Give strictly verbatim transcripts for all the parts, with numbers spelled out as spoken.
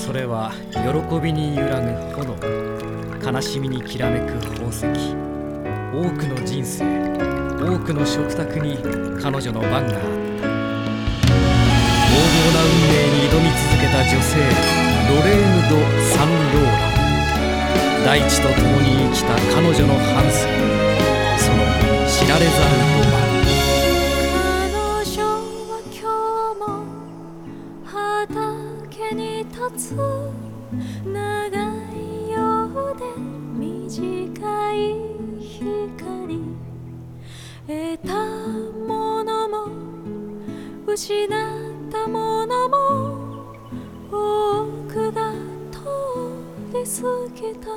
それは喜びに揺らぐ炎、悲しみにきらめく宝石。多くの人生、多くの食卓に彼女の番があった。横暴な運命に挑み続けた女性、ロレーヌ・ド・サンローラン。大地と共に生きた彼女の半生、その知られざるロマン。 彼女は今日も畑に立つ。長いようで短い光。得たものも失ったものも多くが通り過ぎた。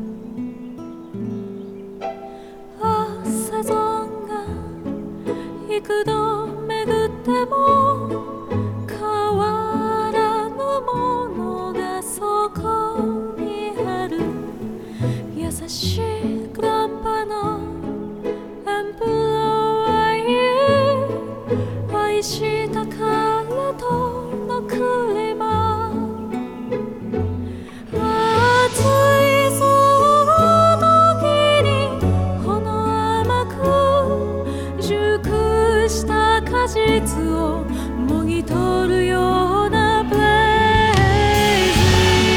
セゾンが幾度巡っても変わらぬものがそこにある。優しいグランパのエンプロイ、愛した彼とのクリマ。暑いその時にほの甘く熟した果実をもぎ取るようなブレイズ。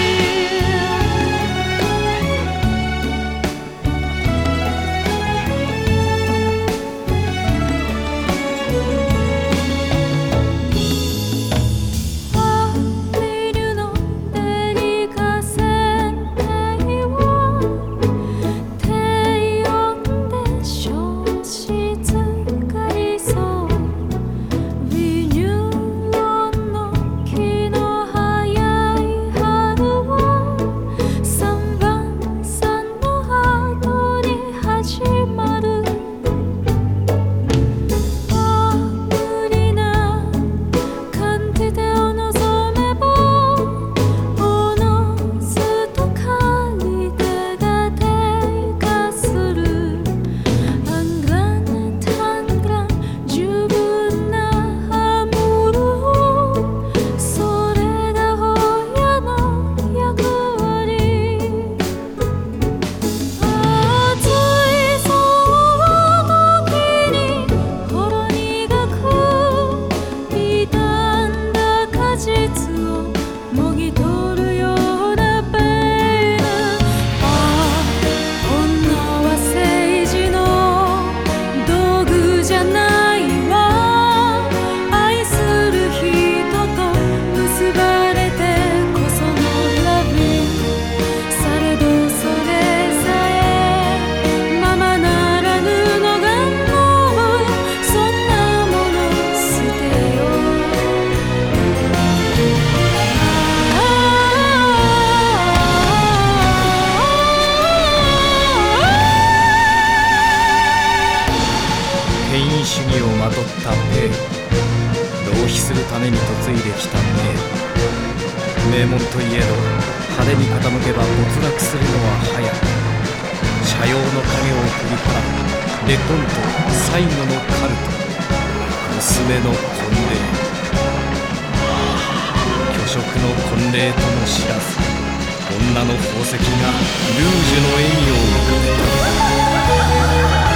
主義をまとったペイ、浪費するために嫁いできた名名門といえど派手に傾けば没落するのは早く。斜陽の影を振り払うレコント最後のカルト、娘の婚礼。虚飾の婚礼とも知らず、女の宝石がルージュの笑みを浮かべた。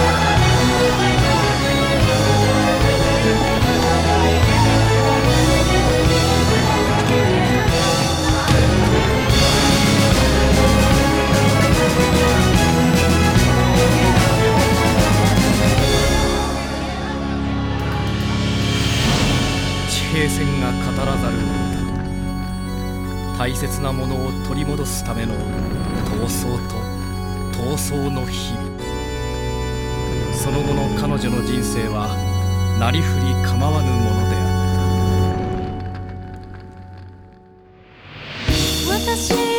地平線が語らざる歌、大切なものを取り戻すための闘争と闘争の日々。その後の彼女の人生はなりふり構わぬものであった。 私